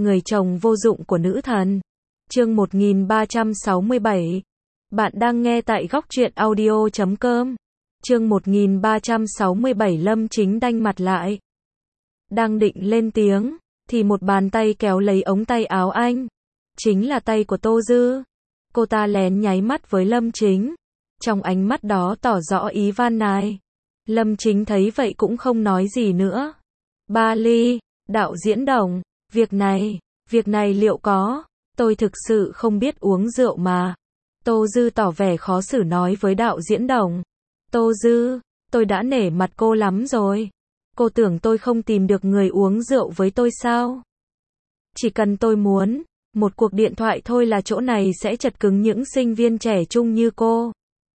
Người chồng vô dụng của nữ thần. Chương 1367. Bạn đang nghe tại góc truyện audio.com. Chương 1367. Lâm Chính đanh mặt lại. Đang định lên tiếng, thì một bàn tay kéo lấy ống tay áo anh. Chính là tay của Tô Dư. Cô ta lén nháy mắt với Lâm Chính. Trong ánh mắt đó tỏ rõ ý van nài. Lâm Chính thấy vậy cũng không nói gì nữa. Ba Ly, đạo diễn Đồng, việc này liệu có, tôi thực sự không biết uống rượu mà. Tô Dư tỏ vẻ khó xử nói với đạo diễn Đồng. Tô Dư, tôi đã nể mặt cô lắm rồi. Cô tưởng tôi không tìm được người uống rượu với tôi sao? Chỉ cần tôi muốn, một cuộc điện thoại thôi là chỗ này sẽ chật cứng những sinh viên trẻ trung như cô.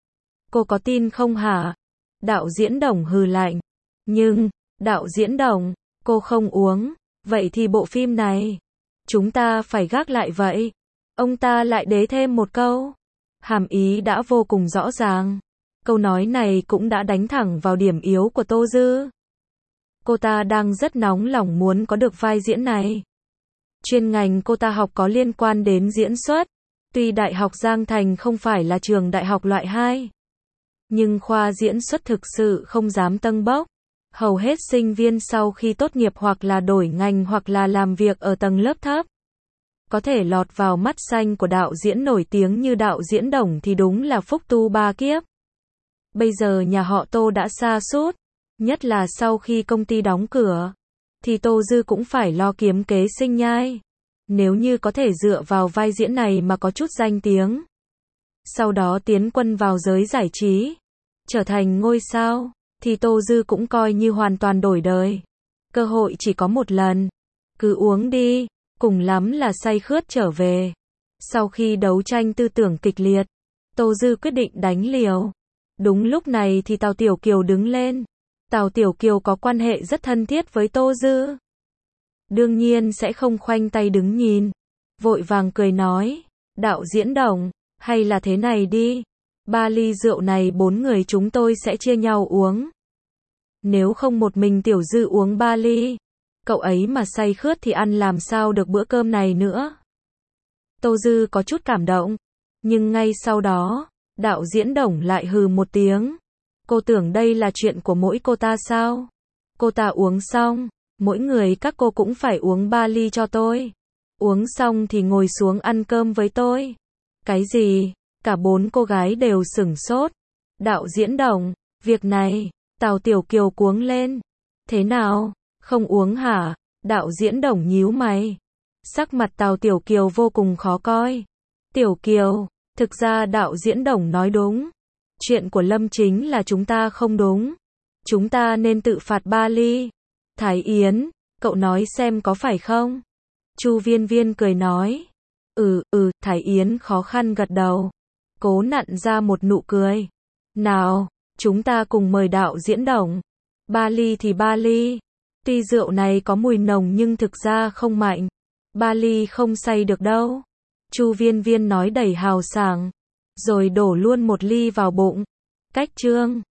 Cô có tin không hả? Đạo diễn Đồng hừ lạnh. Nhưng, đạo diễn Đồng, cô không uống, vậy thì bộ phim này, chúng ta phải gác lại vậy. Ông ta lại đế thêm một câu. Hàm ý đã vô cùng rõ ràng. Câu nói này cũng đã đánh thẳng vào điểm yếu của Tô Dư. Cô ta đang rất nóng lòng muốn có được vai diễn này. Chuyên ngành cô ta học có liên quan đến diễn xuất. Tuy Đại học Giang Thành không phải là trường đại học loại 2, nhưng khoa diễn xuất thực sự không dám tâng bốc. Hầu hết sinh viên sau khi tốt nghiệp hoặc là đổi ngành hoặc là làm việc ở tầng lớp thấp. Có thể lọt vào mắt xanh của đạo diễn nổi tiếng như đạo diễn Đồng thì đúng là phúc tu ba kiếp. Bây giờ nhà họ Tô đã sa sút, nhất là sau khi công ty đóng cửa, thì Tô Dư cũng phải lo kiếm kế sinh nhai. Nếu như có thể dựa vào vai diễn này mà có chút danh tiếng, sau đó tiến quân vào giới giải trí, trở thành ngôi sao, thì Tô Dư cũng coi như hoàn toàn đổi đời. Cơ hội chỉ có một lần. Cứ uống đi, cùng lắm là say khướt trở về. Sau khi đấu tranh tư tưởng kịch liệt, Tô Dư quyết định đánh liều. Đúng lúc này thì Tào Tiểu Kiều đứng lên. Tào Tiểu Kiều có quan hệ rất thân thiết với Tô Dư. Đương nhiên sẽ không khoanh tay đứng nhìn. Vội vàng cười nói, đạo diễn Đồng, hay là thế này đi. 3 ly rượu này 4 người chúng tôi sẽ chia nhau uống. Nếu không một mình Tiểu Dư uống 3 ly, cậu ấy mà say khướt thì ăn làm sao được bữa cơm này nữa. Tô Dư có chút cảm động, nhưng ngay sau đó, đạo diễn Đồng lại hừ một tiếng. Cô tưởng đây là chuyện của mỗi cô ta sao? Cô ta uống xong, mỗi người các cô cũng phải uống 3 ly cho tôi. Uống xong thì ngồi xuống ăn cơm với tôi. Cái gì? Cả 4 cô gái đều sửng sốt. Đạo diễn Đồng, việc này, Tào Tiểu Kiều cuống lên. Thế nào? Không uống hả? Đạo diễn Đồng nhíu mày. Sắc mặt Tào Tiểu Kiều vô cùng khó coi. Tiểu Kiều, thực ra đạo diễn Đồng nói đúng. Chuyện của Lâm Chính là chúng ta không đúng. Chúng ta nên tự phạt 3 ly. Thái Yến, cậu nói xem có phải không? Chu Viên Viên cười nói. Thái Yến khó khăn gật đầu. Cố nặn ra một nụ cười. Nào, chúng ta cùng mời đạo diễn Đồng. 3 ly thì 3 ly. Tuy rượu này có mùi nồng nhưng thực ra không mạnh. 3 ly không say được đâu. Chu Viên Viên nói đầy hào sảng. Rồi đổ luôn một ly vào bụng. Cách chương.